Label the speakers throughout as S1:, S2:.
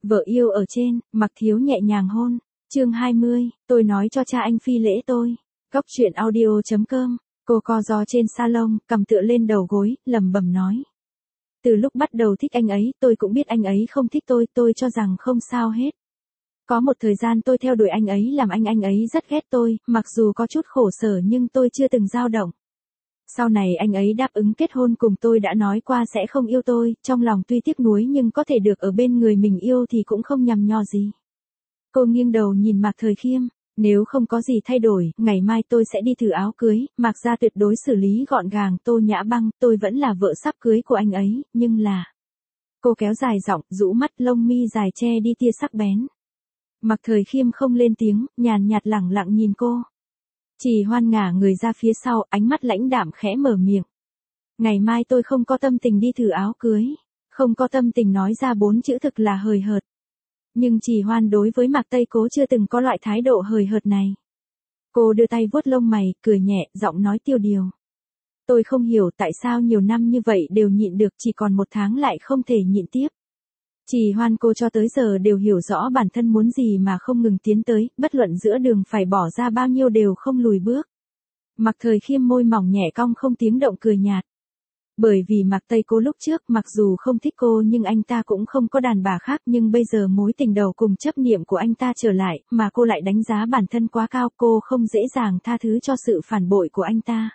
S1: Vợ yêu ở trên, Mạc Thiếu nhẹ nhàng hôn. Chương 20, tôi nói cho cha anh phi lễ tôi. Góc truyện audio.com. Cô co ro trên salon, cầm tựa lên đầu gối, lẩm bẩm nói. Từ lúc bắt đầu thích anh ấy, tôi cũng biết anh ấy không thích tôi cho rằng không sao hết. Có một thời gian tôi theo đuổi anh ấy làm anh ấy rất ghét tôi, mặc dù có chút khổ sở nhưng tôi chưa từng dao động. Sau này anh ấy đáp ứng kết hôn cùng tôi đã nói qua sẽ không yêu tôi, trong lòng tuy tiếc nuối nhưng có thể được ở bên người mình yêu thì cũng không nhằm nhò gì. Cô nghiêng đầu nhìn Mạc Thời Khiêm, nếu không có gì thay đổi, ngày mai tôi sẽ đi thử áo cưới, Mạc gia tuyệt đối xử lý gọn gàng. Tô Nhã Băng, tôi vẫn là vợ sắp cưới của anh ấy, nhưng là... Cô kéo dài giọng, rũ mắt, lông mi dài che đi tia sắc bén. Mạc Thời Khiêm không lên tiếng, nhàn nhạt lẳng lặng nhìn cô. Trì Hoan ngả người ra phía sau, ánh mắt lãnh đạm khẽ mở miệng. Ngày mai tôi không có tâm tình đi thử áo cưới. Không có tâm tình nói ra 4 chữ thực là hời hợt. Nhưng Trì Hoan đối với Mạc Tây Cố chưa từng có loại thái độ hời hợt này. Cô đưa tay vuốt lông mày, cười nhẹ, giọng nói tiêu điều. Tôi không hiểu tại sao nhiều năm như vậy đều nhịn được, chỉ còn 1 tháng lại không thể nhịn tiếp. Trì Hoan, cô cho tới giờ đều hiểu rõ bản thân muốn gì mà không ngừng tiến tới, bất luận giữa đường phải bỏ ra bao nhiêu đều không lùi bước. Mạc Thời Khiêm môi mỏng nhẹ cong không tiếng động cười nhạt. Bởi vì Mạc Tây Cố lúc trước mặc dù không thích cô nhưng anh ta cũng không có đàn bà khác, nhưng bây giờ mối tình đầu cùng chấp niệm của anh ta trở lại, mà cô lại đánh giá bản thân quá cao, cô không dễ dàng tha thứ cho sự phản bội của anh ta.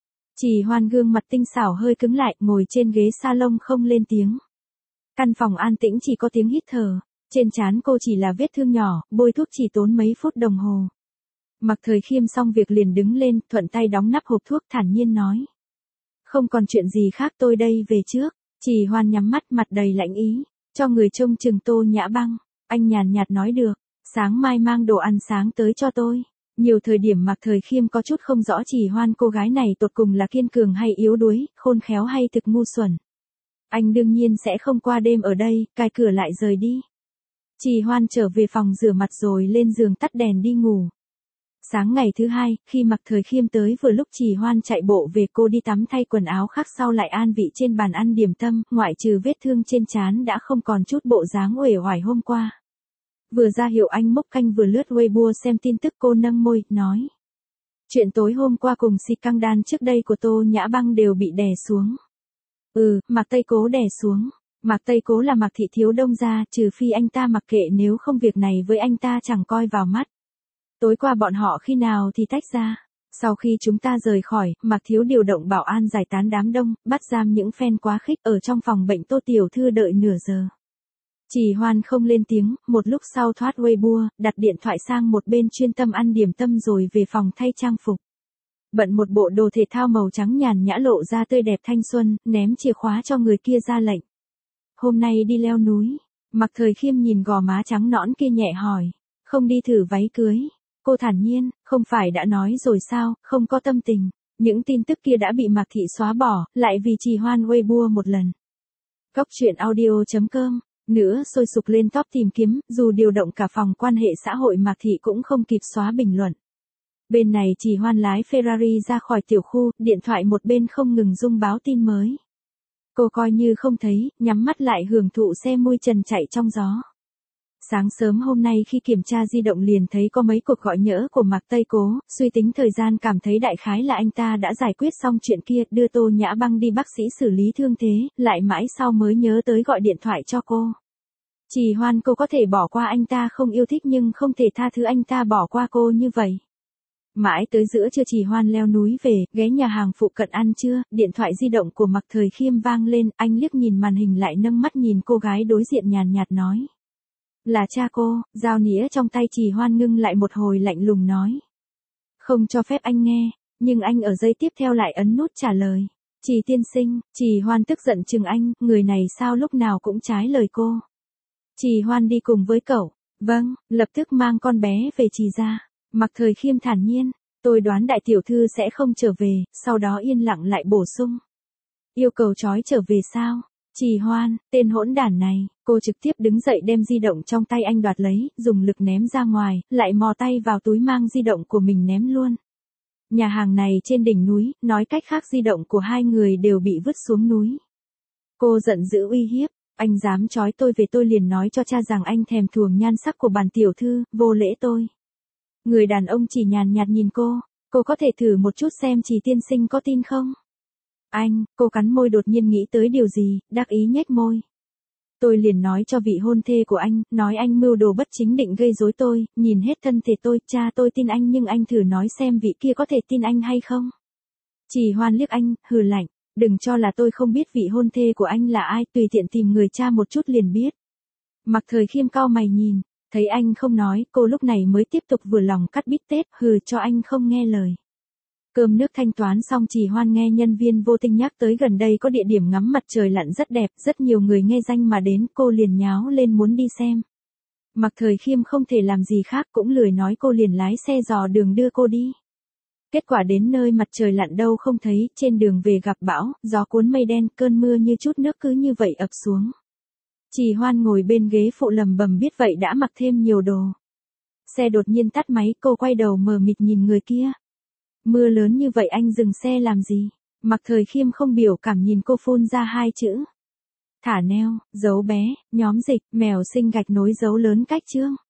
S1: Trì Hoan gương mặt tinh xảo hơi cứng lại, ngồi trên ghế salon không lên tiếng. Căn phòng an tĩnh chỉ có tiếng hít thở, trên trán cô chỉ là vết thương nhỏ, bôi thuốc chỉ tốn mấy phút đồng hồ. Mạc Thời Khiêm xong việc liền đứng lên, thuận tay đóng nắp hộp thuốc, thản nhiên nói. Không còn chuyện gì khác, tôi đây về trước. Trì Hoan nhắm mắt, mặt đầy lạnh ý, cho người trông chừng Tô Nhã Băng. Anh nhàn nhạt nói được, sáng mai mang đồ ăn sáng tới cho tôi. Nhiều thời điểm Mạc Thời Khiêm có chút không rõ Trì Hoan cô gái này tột cùng là kiên cường hay yếu đuối, khôn khéo hay thực ngu xuẩn. Anh đương nhiên sẽ không qua đêm ở đây, cài cửa lại rời đi. Trì Hoan trở về phòng rửa mặt rồi lên giường tắt đèn đi ngủ. Sáng ngày thứ hai, khi Mạc Thời Khiêm tới vừa lúc Trì Hoan chạy bộ về, cô đi tắm thay quần áo khác sau lại an vị trên bàn ăn điểm tâm, ngoại trừ vết thương trên trán đã không còn chút bộ dáng uể oải hôm qua. Vừa ra hiệu anh mốc canh vừa lướt Weibo xem tin tức, cô nâng môi, nói. Chuyện tối hôm qua cùng Si Căng Đan trước đây của Tô Nhã Băng đều bị đè xuống. Mạc Tây Cố đè xuống. Mạc Tây Cố là Mạc thị thiếu đông gia, trừ phi anh ta mặc kệ, nếu không việc này với anh ta chẳng coi vào mắt. Tối qua bọn họ khi nào thì tách ra. Sau khi chúng ta rời khỏi, Mạc thiếu điều động bảo an giải tán đám đông, bắt giam những fan quá khích ở trong phòng bệnh Tô tiểu thư đợi nửa giờ. Trì Hoan không lên tiếng, một lúc sau thoát Weibo, đặt điện thoại sang một bên chuyên tâm ăn điểm tâm rồi về phòng thay trang phục. Bận một bộ đồ thể thao màu trắng nhàn nhã lộ ra tươi đẹp thanh xuân, ném chìa khóa cho người kia ra lệnh. Hôm nay đi leo núi. Mạc Thời Khiêm nhìn gò má trắng nõn kia nhẹ hỏi. Không đi thử váy cưới. Cô thản nhiên, không phải đã nói rồi sao, không có tâm tình. Những tin tức kia đã bị Mạc thị xóa bỏ, lại vì Trì Hoan Weibo một lần. Góc truyện audio.com. Nữa sôi sục lên top tìm kiếm, dù điều động cả phòng quan hệ xã hội Mạc thị cũng không kịp xóa bình luận. Bên này Trì Hoan lái Ferrari ra khỏi tiểu khu, điện thoại một bên không ngừng rung báo tin mới. Cô coi như không thấy, nhắm mắt lại hưởng thụ xe mui trần chạy trong gió. Sáng sớm hôm nay khi kiểm tra di động liền thấy có mấy cuộc gọi nhỡ của Mạc Tây Cố, suy tính thời gian cảm thấy đại khái là anh ta đã giải quyết xong chuyện kia, đưa Tô Nhã Băng đi bác sĩ xử lý thương thế, lại mãi sau mới nhớ tới gọi điện thoại cho cô. Trì Hoan, cô có thể bỏ qua anh ta không yêu thích nhưng không thể tha thứ anh ta bỏ qua cô như vậy. Mãi tới giữa trưa Trì Hoan leo núi về, ghé nhà hàng phụ cận ăn trưa, điện thoại di động của Mạc Thời Khiêm vang lên, anh liếc nhìn màn hình lại nâng mắt nhìn cô gái đối diện nhàn nhạt nói. Là cha cô. Dao nĩa trong tay Trì Hoan ngưng lại một hồi lạnh lùng nói. Không cho phép anh nghe, nhưng anh ở giây tiếp theo lại ấn nút trả lời. Trì tiên sinh. Trì Hoan tức giận chừng anh, người này sao lúc nào cũng trái lời cô. Trì Hoan đi cùng với cậu. Vâng, lập tức mang con bé về Trì gia. Mạc Thời Khiêm thản nhiên, tôi đoán đại tiểu thư sẽ không trở về, sau đó yên lặng lại bổ sung. Yêu cầu trói trở về sao? Trì Hoan, tên hỗn đản này, cô trực tiếp đứng dậy đem di động trong tay anh đoạt lấy, dùng lực ném ra ngoài, lại mò tay vào túi mang di động của mình ném luôn. Nhà hàng này trên đỉnh núi, nói cách khác di động của hai người đều bị vứt xuống núi. Cô giận dữ uy hiếp, Anh dám trói tôi về tôi liền nói cho cha rằng anh thèm thuồng nhan sắc của bản tiểu thư, vô lễ tôi. Người đàn ông chỉ nhàn nhạt nhìn cô có thể thử một chút xem Trì tiên sinh có tin không? Anh, cô cắn môi đột nhiên nghĩ tới điều gì, đắc ý nhếch môi. Tôi liền nói cho vị hôn thê của anh, nói anh mưu đồ bất chính định gây rối tôi, nhìn hết thân thể tôi, cha tôi tin anh nhưng anh thử nói xem vị kia có thể tin anh hay không? Trì Hoan liếc anh, hừ lạnh, đừng cho là tôi không biết vị hôn thê của anh là ai, tùy tiện tìm người cha một chút liền biết. Mặc Thời Khiêm cau mày nhìn, thấy anh không nói, cô lúc này mới tiếp tục vừa lòng cắt bít tết, hừ cho anh không nghe lời. Cơm nước thanh toán xong Trì Hoan nghe nhân viên vô tình nhắc tới gần đây có địa điểm ngắm mặt trời lặn rất đẹp, rất nhiều người nghe danh mà đến, cô liền nháo lên muốn đi xem. Mặc Thời Khiêm không thể làm gì khác cũng lười nói, cô liền lái xe dò đường đưa cô đi. Kết quả đến nơi mặt trời lặn đâu không thấy, trên đường về gặp bão, gió cuốn mây đen, cơn mưa như chút nước cứ như vậy ập xuống. Trì Hoan ngồi bên ghế phụ lầm bầm biết vậy đã mặc thêm nhiều đồ. Xe đột nhiên tắt máy, cô quay đầu mờ mịt nhìn người kia. Mưa lớn như vậy anh dừng xe làm gì? Mặc Thời Khiêm không biểu cảm nhìn cô phun ra hai chữ. Thả neo, dấu bé, nhóm dịch, mèo sinh gạch nối dấu lớn cách chương.